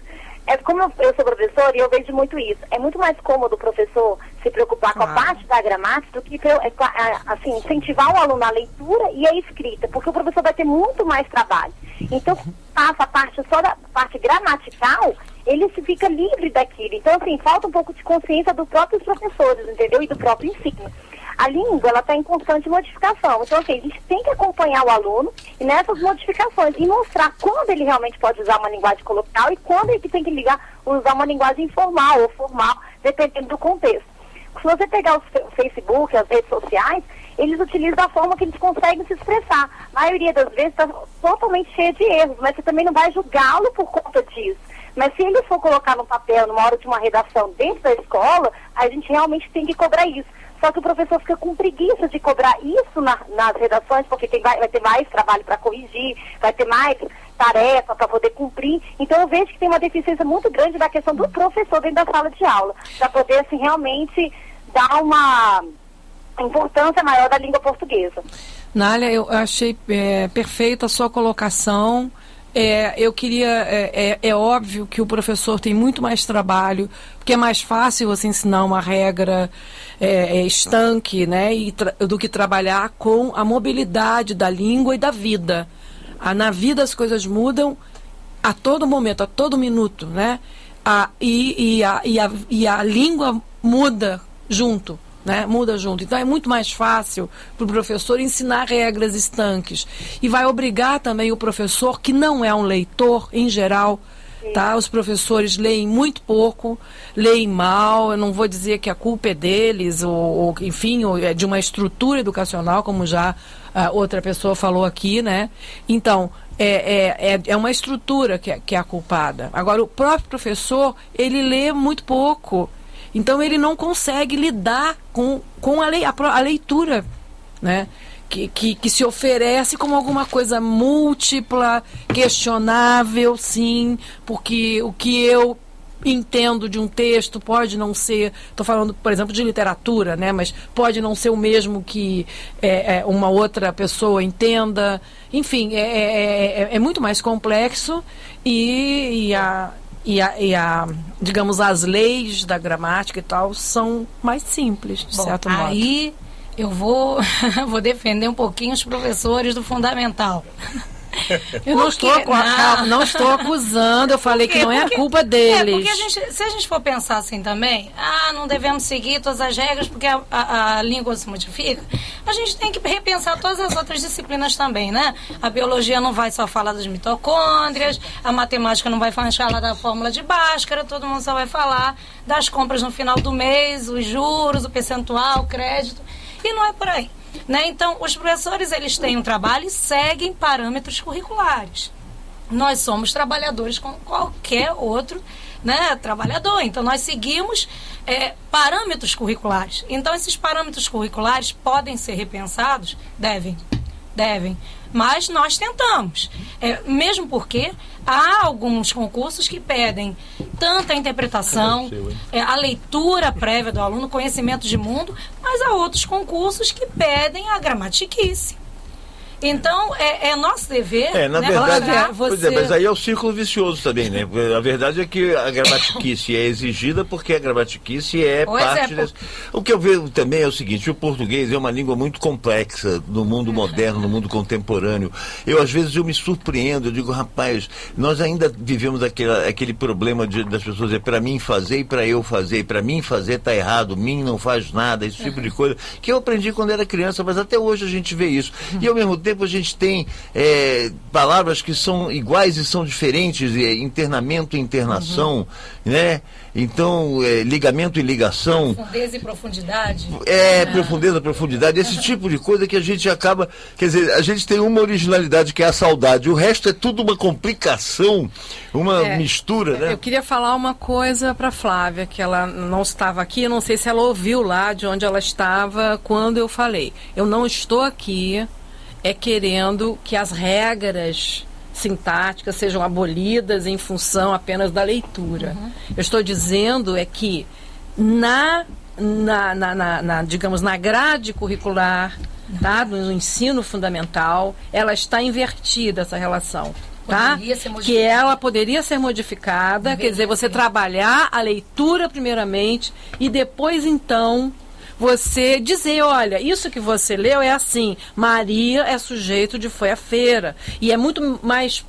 É como eu, eu sou professora e eu vejo muito isso. É muito mais cômodo o professor se preocupar Claro. com a parte da gramática do que assim, incentivar o aluno à leitura e à escrita, porque o professor vai ter muito mais trabalho. Então, passa a parte só da parte gramatical, ele se fica livre daquilo. Então, assim, falta um pouco de consciência dos próprios professores, entendeu? E do próprio ensino. A língua, ela está em constante modificação. Então, assim, a gente tem que acompanhar o aluno e nessas modificações e mostrar quando ele realmente pode usar uma linguagem coloquial e quando ele tem que ligar, usar uma linguagem informal ou formal, dependendo do contexto. Se você pegar o Facebook, as redes sociais, eles utilizam da forma que eles conseguem se expressar. A maioria das vezes está totalmente cheia de erros, mas você também não vai julgá-lo por conta disso. Mas se ele for colocar no papel, numa hora de uma redação dentro da escola, a gente realmente tem que cobrar isso. Só que o professor fica com preguiça de cobrar isso na, nas redações, porque tem, vai, vai ter mais trabalho para corrigir, vai ter mais tarefa para poder cumprir. Então eu vejo que tem uma deficiência muito grande da questão do professor dentro da sala de aula, para poder assim, realmente dar uma importância maior da língua portuguesa. Nália, eu achei é, perfeita a sua colocação. É, eu queria, é, é, é óbvio que o professor tem muito mais trabalho, porque é mais fácil você ensinar uma regra é, é, estanque, né, e do que trabalhar com a mobilidade da língua e da vida. Ah, na vida as coisas mudam a todo momento, a todo minuto, né, a, e, e, a, e, a, e a língua muda junto. Né, muda junto. Então é muito mais fácil para o professor ensinar regras estanques e vai obrigar também o professor, que não é um leitor em geral, tá? Os professores leem muito pouco, leem mal. Eu não vou dizer que a culpa é deles ou, ou enfim, ou é de uma estrutura educacional, como já uh, outra pessoa falou aqui, né? Então é, é, é, é uma estrutura que é, que é a culpada. Agora o próprio professor, ele lê muito pouco. Então ele não consegue lidar com, com a, lei, a, a leitura, né? Que, que, que se oferece como alguma coisa múltipla, questionável, sim, porque o que eu entendo de um texto pode não ser, estou falando, por exemplo, de literatura, né? Mas pode não ser o mesmo que é, é, uma outra pessoa entenda. Enfim, é, é, é, é muito mais complexo e, e a... E a, e a, digamos, as leis da gramática e tal são mais simples, de Bom, certo modo. Aí eu vou, vou defender um pouquinho os professores do fundamental. Eu não estou, não. não estou acusando, eu falei que não é a culpa deles. É, porque a gente, se a gente for pensar assim também, ah, não devemos seguir todas as regras porque a, a, a língua se modifica, a gente tem que repensar todas as outras disciplinas também, né? A biologia não vai só falar das mitocôndrias, a matemática não vai falar da fórmula de Bhaskara, todo mundo só vai falar das compras no final do mês, os juros, o percentual, o crédito, e não é por aí. Né? Então, os professores, eles têm um trabalho e seguem parâmetros curriculares. Nós somos trabalhadores como qualquer outro, né, trabalhador. Então, nós seguimos é, parâmetros curriculares. Então, esses parâmetros curriculares podem ser repensados? Devem. Devem. Mas nós tentamos. É, mesmo porque há alguns concursos que pedem tanta interpretação, é, a leitura prévia do aluno, conhecimento de mundo, mas há outros concursos que pedem a gramatiquice. Então, é, é nosso dever... É, na né, verdade, você... pois é, mas aí é o círculo vicioso também, né? A verdade é que a gramatiquice é exigida porque a gramatiquice é pois parte... É, desse... O que eu vejo também é o seguinte, o português é uma língua muito complexa no mundo moderno, no mundo contemporâneo. Eu, às vezes, eu me surpreendo, eu digo, rapaz, nós ainda vivemos aquele, aquele problema de, das pessoas, é para mim fazer e para eu fazer, e para mim fazer tá errado, mim não faz nada, esse tipo de coisa, que eu aprendi quando era criança, mas até hoje a gente vê isso. E, ao mesmo tempo, a gente tem é, palavras que são iguais e são diferentes, é, internamento e internação, uhum. né? Então, é, ligamento e ligação. Profundeza e profundidade. É, ah. profundeza e profundidade, esse tipo de coisa que a gente acaba, quer dizer, a gente tem uma originalidade que é a saudade, o resto é tudo uma complicação, uma é, mistura, né? Eu queria falar uma coisa para Flávia, que ela não estava aqui, eu não sei se ela ouviu lá de onde ela estava quando eu falei. Eu não estou aqui é querendo que as regras sintáticas sejam abolidas em função apenas da leitura. Uhum. Eu estou dizendo é que na, na, na, na, na digamos, na grade curricular, tá, no ensino fundamental, ela está invertida, essa relação. Tá? Que ela poderia ser modificada, quer dizer, você trabalhar a leitura primeiramente e depois, então, você dizer, olha, isso que você leu é assim, Maria é sujeito de foi à feira. E é muito mais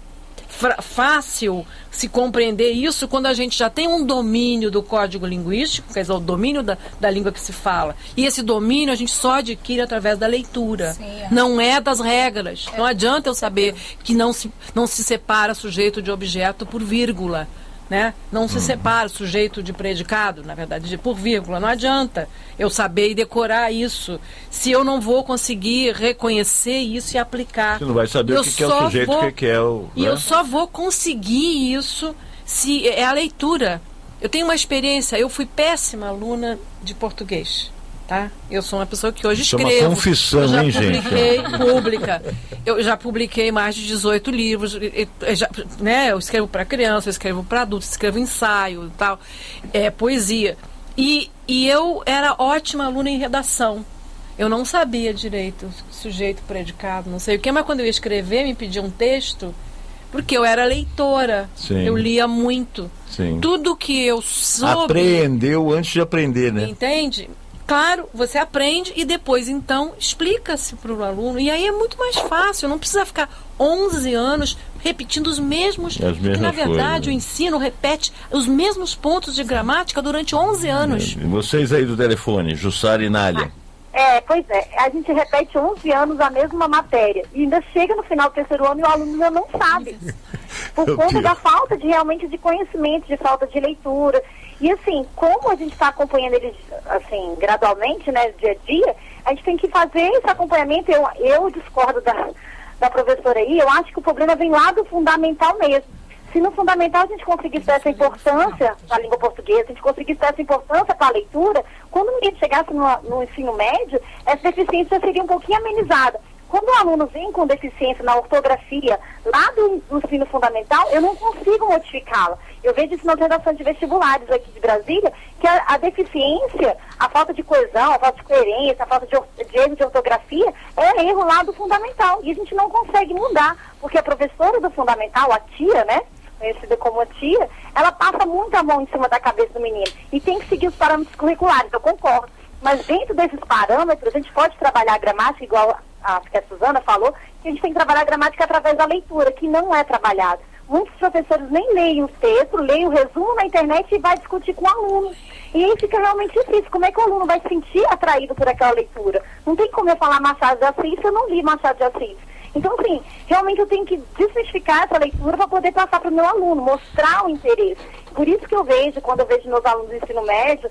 fácil se compreender isso quando a gente já tem um domínio do código linguístico, quer dizer, o domínio da, da língua que se fala. E esse domínio a gente só adquire através da leitura. Sim, é. Não é das regras. É. Não adianta eu saber que não se, não se separa sujeito de objeto por vírgula. Né? Não se separa sujeito de predicado, na verdade, de, por vírgula. Não adianta eu saber e decorar isso se eu não vou conseguir reconhecer isso e aplicar. Você não vai saber eu o que, que é o sujeito, o que é o... E né? eu só vou conseguir isso se é a leitura. Eu tenho uma experiência, eu fui péssima aluna de português. Tá? Eu sou uma pessoa que hoje Isso escrevo. É uma confissão, eu já hein, publiquei gente? Pública. Eu já publiquei mais de dezoito livros. Eu, já, né, eu escrevo para criança, eu escrevo para adultos, escrevo ensaio e tal, é, poesia. E, e eu era ótima aluna em redação. Eu não sabia direito sujeito, predicado, não sei o que, mas quando eu ia escrever, me pedia um texto, porque eu era leitora. Sim. Eu lia muito. Sim. Tudo que eu soube... Aprendeu antes de aprender, né? Entende? Claro, você aprende e depois, então, explica-se para o aluno. E aí é muito mais fácil, não precisa ficar onze anos repetindo os mesmos... As porque, na verdade, coisas. O ensino repete os mesmos pontos de gramática durante onze anos. E vocês aí do telefone, Jussara e Nália. É, pois é. A gente repete onze anos a mesma matéria. E ainda chega no final do terceiro ano e o aluno ainda não sabe. Por Meu conta Deus. da falta de realmente de conhecimento, de falta de leitura. E assim, como a gente está acompanhando eles assim, gradualmente, né, dia a dia, a gente tem que fazer esse acompanhamento. Eu, eu discordo da, da professora aí, eu acho que o problema vem lá do fundamental mesmo. Se no fundamental a gente conseguisse dar essa importância para a língua portuguesa, a gente conseguisse dar essa importância para a leitura, quando a gente chegasse no, no ensino médio, essa deficiência seria um pouquinho amenizada. Quando o aluno vem com deficiência na ortografia lá do, do ensino fundamental, eu não consigo modificá-la. Eu vejo isso nas redações de vestibulares aqui de Brasília, que a, a deficiência, a falta de coesão, a falta de coerência, a falta de, de erro de ortografia, é erro lá do fundamental. E a gente não consegue mudar, porque a professora do fundamental, a tia, né, conhecida como a tia, ela passa muito a mão em cima da cabeça do menino. E tem que seguir os parâmetros curriculares, eu concordo. Mas dentro desses parâmetros, a gente pode trabalhar a gramática, igual a, que a Suzana falou, que a gente tem que trabalhar a gramática através da leitura, que não é trabalhada. Muitos professores nem leem o texto, leem o resumo na internet e vai discutir com o aluno. E aí fica realmente difícil. Como é que o aluno vai se sentir atraído por aquela leitura? Não tem como eu falar Machado de Assis se eu não li Machado de Assis. Então, assim, realmente eu tenho que desmistificar essa leitura para poder passar para o meu aluno, mostrar o interesse. Por isso que eu vejo, quando eu vejo meus alunos do ensino médio,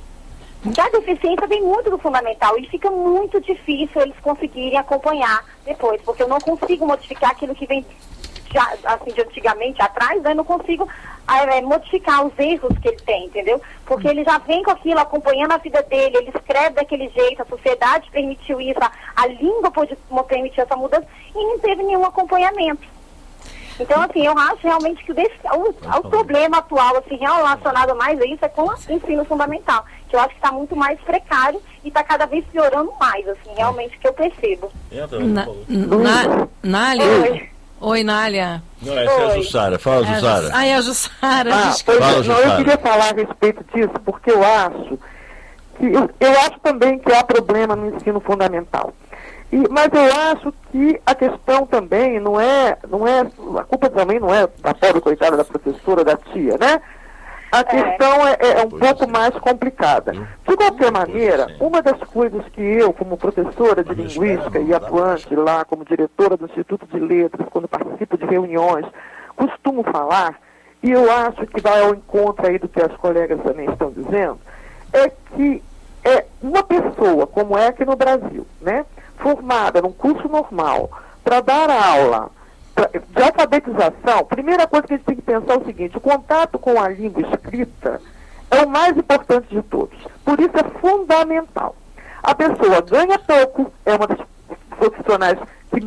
que a deficiência vem muito do fundamental e fica muito difícil eles conseguirem acompanhar depois, porque eu não consigo modificar aquilo que vem já, assim, de antigamente atrás, né? Eu não consigo é, modificar os erros que ele tem, entendeu? Porque ele já vem com aquilo, acompanhando a vida dele, ele escreve daquele jeito, a sociedade permitiu isso, a, a língua pôde permitir essa mudança e não teve nenhum acompanhamento. Então, assim, eu acho realmente que o, desse, o, o problema atual, assim, relacionado mais a isso, é com o ensino fundamental, que eu acho que está muito mais precário e está cada vez piorando mais, assim, realmente, que eu percebo. Na, na, Nália? Oi. Oi, Nália. Não, essa Oi. é a Jussara. Fala, é Jussara. Ah, é a Jussara. Ah, pois, Fala, Jussara. Não, eu queria falar a respeito disso, porque eu acho que, eu, eu acho também que há problema no ensino fundamental. E, mas eu acho que a questão também não é, não é, a culpa também não é da pobre coitada da professora, da tia, né? A questão é, é, é um pouco mais complicada. De qualquer maneira, uma das coisas que eu, como professora de linguística e atuante lá como diretora do Instituto de Letras, quando participo de reuniões, costumo falar, e eu acho que vai ao encontro aí do que as colegas também estão dizendo, é que é uma pessoa, como é aqui no Brasil, né? Formada num curso normal, para dar aula de alfabetização, primeira coisa que a gente tem que pensar é o seguinte: o contato com a língua escrita é o mais importante de todos. Por isso é fundamental. A pessoa ganha pouco, é uma das profissionais que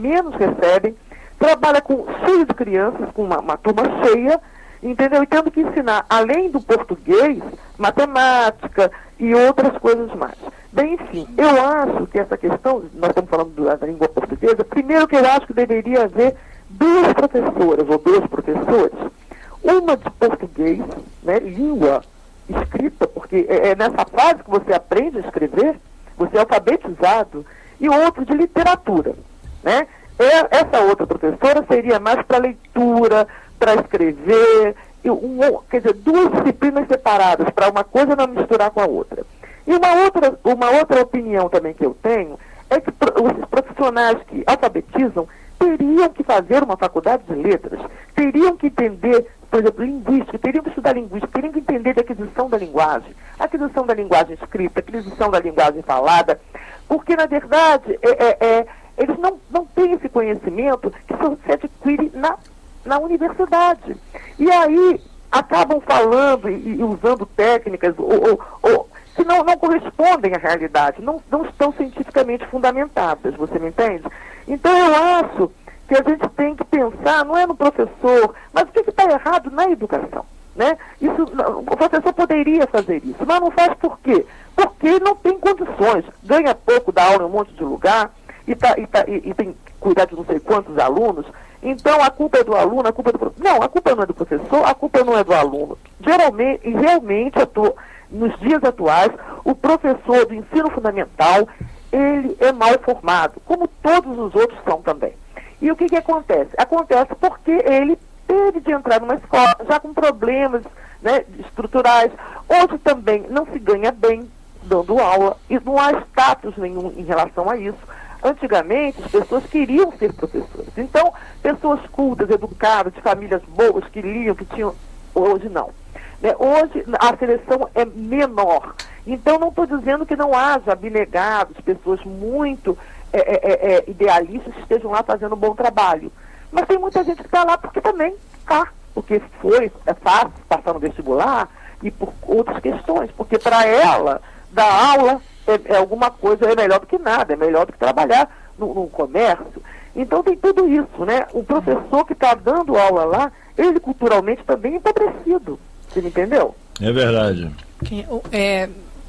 menos recebem, trabalha com cheio de crianças, com uma, uma turma cheia, entendeu? E tendo que ensinar, além do português, matemática e outras coisas mais. Bem, enfim, eu acho que essa questão, nós estamos falando da, da língua portuguesa, primeiro que eu acho que deveria haver duas professoras ou dois professores, uma de português, né, língua escrita, porque é, é nessa fase que você aprende a escrever, você é alfabetizado, e outro de literatura, né? É, essa outra professora seria mais para leitura, para escrever, e um, quer dizer, duas disciplinas separadas, para uma coisa não misturar com a outra. E uma outra, uma outra opinião também que eu tenho é que os profissionais que alfabetizam teriam que fazer uma faculdade de letras, teriam que entender, por exemplo, linguística, teriam que estudar linguística, teriam que entender a aquisição da linguagem, a aquisição da linguagem escrita, a aquisição da linguagem falada, porque, na verdade, é, é, é, eles não, não têm esse conhecimento que se adquire na, na universidade. E aí acabam falando e, e usando técnicas ou, ou, ou, que não, não correspondem à realidade, não, não estão cientificamente fundamentadas, você me entende? Então eu acho que a gente tem que pensar, não é no professor, mas o que está errado na educação, né? Isso, o professor poderia fazer isso, mas não faz por quê? Porque não tem condições, ganha pouco, dá aula em um monte de lugar, e, tá, e, tá, e, e tem que cuidar de não sei quantos alunos, então a culpa é do aluno, a culpa é do professor. Não, a culpa não é do professor, a culpa não é do aluno. Geralmente, e realmente, eu tô, nos dias atuais, o professor do ensino fundamental, ele é mal formado, como todos os outros são também. E o que que acontece? Acontece porque ele teve de entrar numa escola já com problemas, né, estruturais. Hoje também não se ganha bem dando aula e não há status nenhum em relação a isso. Antigamente, as pessoas queriam ser professores. Então, pessoas cultas, educadas, de famílias boas, que liam, que tinham... Hoje não. Né? Hoje a seleção é menor. Então, não estou dizendo que não haja abnegados, pessoas muito é, é, é, idealistas que estejam lá fazendo um bom trabalho. Mas tem muita gente que está lá porque também está. Porque foi, é fácil passar no vestibular e por outras questões. Porque para ela, dar aula é, é alguma coisa, é melhor do que nada, é melhor do que trabalhar no, no comércio. Então tem tudo isso, né? O professor que está dando aula lá, ele culturalmente também é empobrecido. Você me entendeu? É verdade. Quem, é,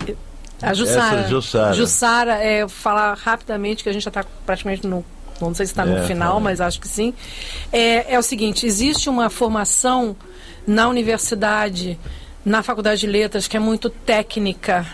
a Jussara. Jussara. Jussara, é, falar rapidamente, que a gente já está praticamente no... Não sei se está no é, final, mas acho que sim. É, é o seguinte, existe uma formação na universidade, na Faculdade de Letras, que é muito técnica,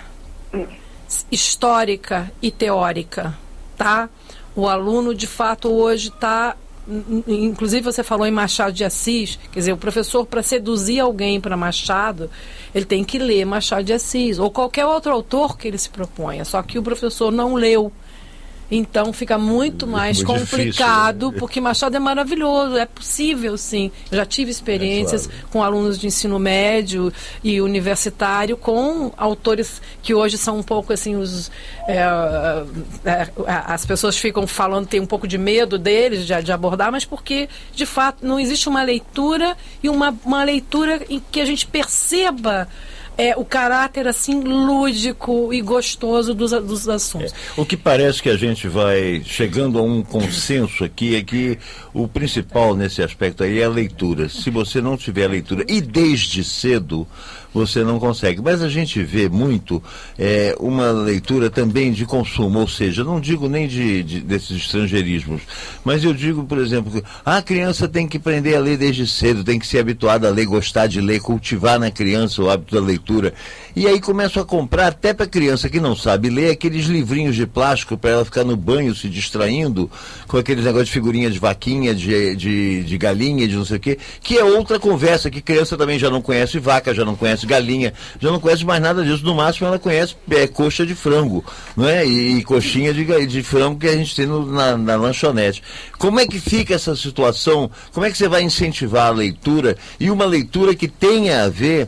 histórica e teórica, tá? O aluno, de fato, hoje está... Inclusive, você falou em Machado de Assis, quer dizer, o professor, para seduzir alguém para Machado, ele tem que ler Machado de Assis, ou qualquer outro autor que ele se proponha, só que o professor não leu. Então fica muito mais muito complicado, difícil, né? Porque Machado é maravilhoso, é possível sim. Eu já tive experiências é, claro. com alunos de ensino médio e universitário, com autores que hoje são um pouco assim, os, é, é, as pessoas ficam falando, tem um pouco de medo deles de, de abordar, mas porque de fato não existe uma leitura e uma, uma leitura em que a gente perceba É, o caráter assim lúdico e gostoso dos, dos assuntos. É, o que parece que a gente vai chegando a um consenso aqui é que o principal nesse aspecto aí é a leitura. Se você não tiver a leitura, e desde cedo, você não consegue. Mas a gente vê muito é, uma leitura também de consumo, ou seja, não digo nem de, de, desses estrangeirismos, mas eu digo, por exemplo, que a criança tem que aprender a ler desde cedo, tem que ser habituada a ler, gostar de ler, cultivar na criança o hábito da leitura. E aí começam a comprar, até para criança que não sabe ler, aqueles livrinhos de plástico para ela ficar no banho se distraindo com aqueles negócios de figurinha de vaquinha, de, de, de galinha, de não sei o quê, que é outra conversa, que criança também já não conhece vaca, já não conhece galinha, já não conhece mais nada disso. No máximo ela conhece é, coxa de frango, não é? E, e coxinha de, de frango que a gente tem no, na, na lanchonete. Como é que fica essa situação? Como é que você vai incentivar a leitura? E uma leitura que tenha a ver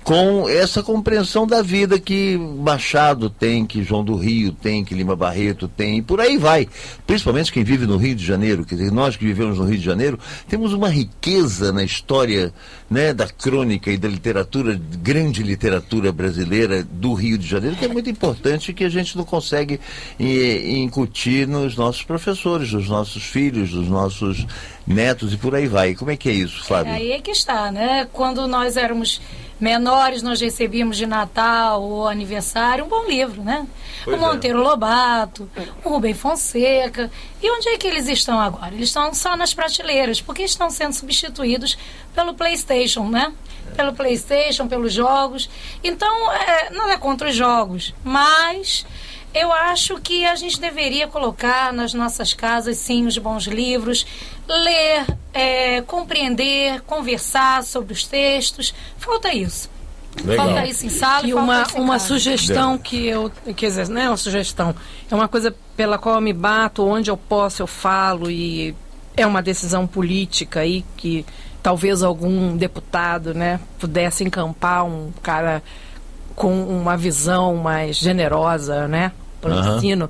com essa compreensão da vida que Machado tem, que João do Rio tem, que Lima Barreto tem, e por aí vai. Principalmente quem vive no Rio de Janeiro, quer dizer, nós que vivemos no Rio de Janeiro, temos uma riqueza na história, né, da crônica e da literatura, grande literatura brasileira do Rio de Janeiro, que é muito importante e que a gente não consegue eh, incutir nos nossos professores, nos nossos filhos, nos nossos netos e por aí vai. Como é que é isso, Fábio? É, aí é que está, né? Quando nós éramos menores, nós recebíamos de Natal ou aniversário um bom livro, né? Pois o Monteiro é. Lobato, o Rubem Fonseca. E onde é que eles estão agora? Eles estão só nas prateleiras, porque estão sendo substituídos pelo PlayStation, né? Pelo PlayStation, pelos jogos. Então, é, não é contra os jogos, mas eu acho que a gente deveria colocar nas nossas casas, sim, os bons livros, ler, é, compreender, conversar sobre os textos. Falta isso. Legal. Falta isso em sala, E falta uma, isso em uma casa. sugestão que eu, quer dizer, não é uma sugestão, é uma coisa pela qual eu me bato, onde eu posso eu falo, e é uma decisão política aí que talvez algum deputado, né, pudesse encampar um cara com uma visão mais generosa, né, para o Uhum. ensino,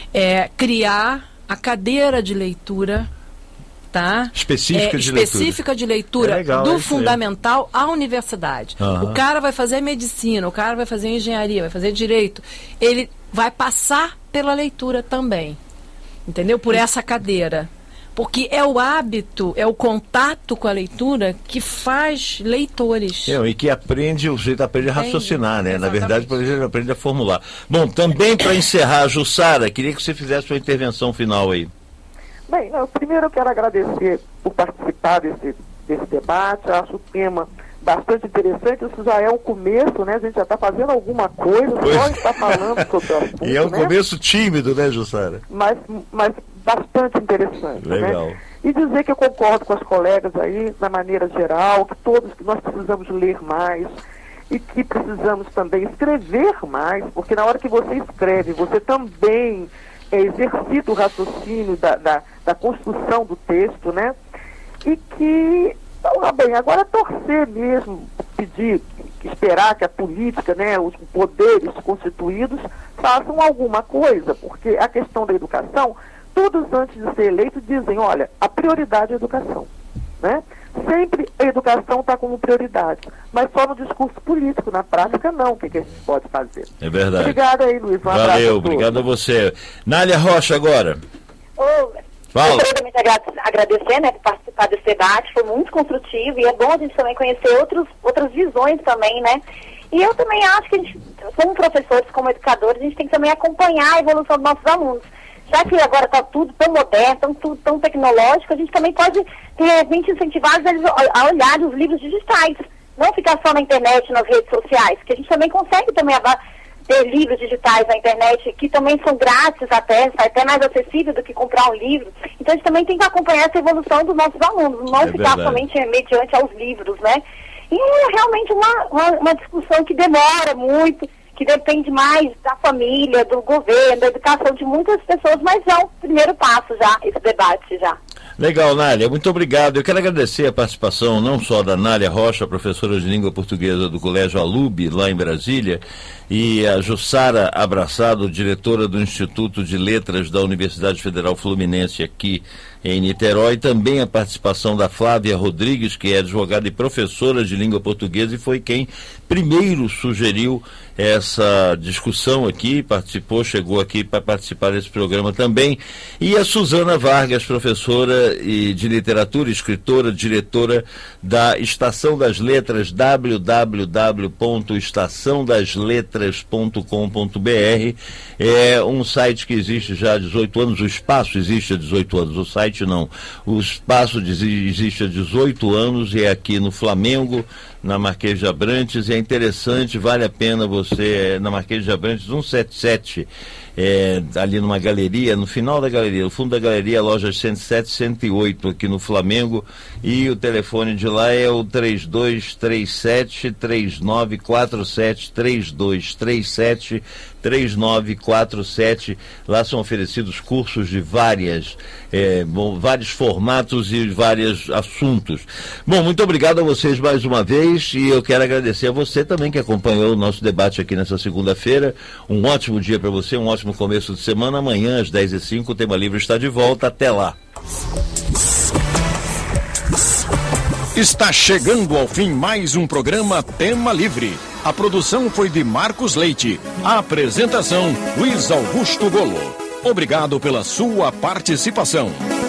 é criar a cadeira de leitura, tá? Específica É, de leitura. específica de leitura É legal, é do isso aí. fundamental à universidade. Aham. O cara vai fazer medicina, o cara vai fazer engenharia, vai fazer direito. Ele vai passar pela leitura também, entendeu? Por essa cadeira. Porque é o hábito, é o contato com a leitura que faz leitores. É, e que aprende, o jeito aprende a raciocinar, né? Na Exatamente. verdade, por exemplo, aprende a formular. Bom, também para encerrar, Jussara, queria que você fizesse uma intervenção final aí. Bem, eu, primeiro eu quero agradecer por participar desse, desse debate. Acho o tema bastante interessante. Isso já é um começo, né? A gente já está fazendo alguma coisa, Pois. só está falando sobre o assunto, E é um né? começo tímido, né, Jussara? mas, mas bastante interessante. Legal. Né? E dizer que eu concordo com as colegas aí, na maneira geral, que todos que nós precisamos ler mais e que precisamos também escrever mais, porque na hora que você escreve, você também é, exercita o raciocínio da, da, da construção do texto, né? E que, então, bem, agora torcer mesmo, pedir, esperar que a política, né, os poderes constituídos façam alguma coisa, porque a questão da educação, todos antes de ser eleito dizem, olha, a prioridade é a educação, né? Sempre a educação está como prioridade, mas só no discurso político, na prática não, o que, que a gente pode fazer. É verdade. Obrigada aí, Luiz. Um abraço a Valeu, todos. obrigado a você. Nália Rocha agora. Ô, Fala. Primeiramente agra- agradecer, né, por participar desse debate, foi muito construtivo e é bom a gente também conhecer outros, outras visões também, né? E eu também acho que a gente, como professores, como educadores, a gente tem que também acompanhar a evolução dos nossos alunos. Já que agora está tudo tão moderno, tão, tudo tão tecnológico, a gente também pode, de repente, incentivar eles a a olhar os livros digitais, não ficar só na internet, nas redes sociais, que a gente também consegue também ava- ter livros digitais na internet, que também são grátis até, sai até mais acessível do que comprar um livro. Então a gente também tem que acompanhar essa evolução dos nossos alunos, não É ficar verdade. somente mediante aos livros, né? E é realmente uma, uma, uma discussão que demora muito, que depende mais da família, do governo, da educação de muitas pessoas, mas é um primeiro passo já, esse debate já. Legal, Nália, muito obrigado. Eu quero agradecer a participação não só da Nália Rocha, professora de língua portuguesa do Colégio Alube, lá em Brasília, e a Jussara Abraçado, diretora do Instituto de Letras da Universidade Federal Fluminense aqui em Niterói, também a participação da Flávia Rodrigues, que é advogada e professora de língua portuguesa e foi quem primeiro sugeriu essa discussão aqui, participou, chegou aqui para participar desse programa também, e a Suzana Vargas, professora e de literatura, escritora, diretora da Estação das Letras, w w w ponto estação das letras ponto com ponto b r, é um site que existe já há dezoito anos, o espaço existe há dezoito anos, o site não, o espaço existe há dezoito anos e é aqui no Flamengo, na Marquês de Abrantes, e é interessante, vale a pena você, na Marquês de Abrantes cento e setenta e sete, é, ali numa galeria, no final da galeria, no fundo da galeria, lojas cento e sete e cento e oito, aqui no Flamengo, e o telefone de lá é o três dois três sete, três nove quatro sete, três dois três sete, três nove quatro sete. Lá são oferecidos cursos de várias, é, bom, vários formatos e vários assuntos. Bom, muito obrigado a vocês mais uma vez e eu quero agradecer a você também que acompanhou o nosso debate aqui nessa segunda-feira. Um ótimo dia para você, um ótimo começo de semana. Amanhã às dez e cinco o Tema Livre está de volta. Até lá. Está chegando ao fim mais um programa Tema Livre. A produção foi de Marcos Leite. A apresentação, Luiz Augusto Golo. Obrigado pela sua participação.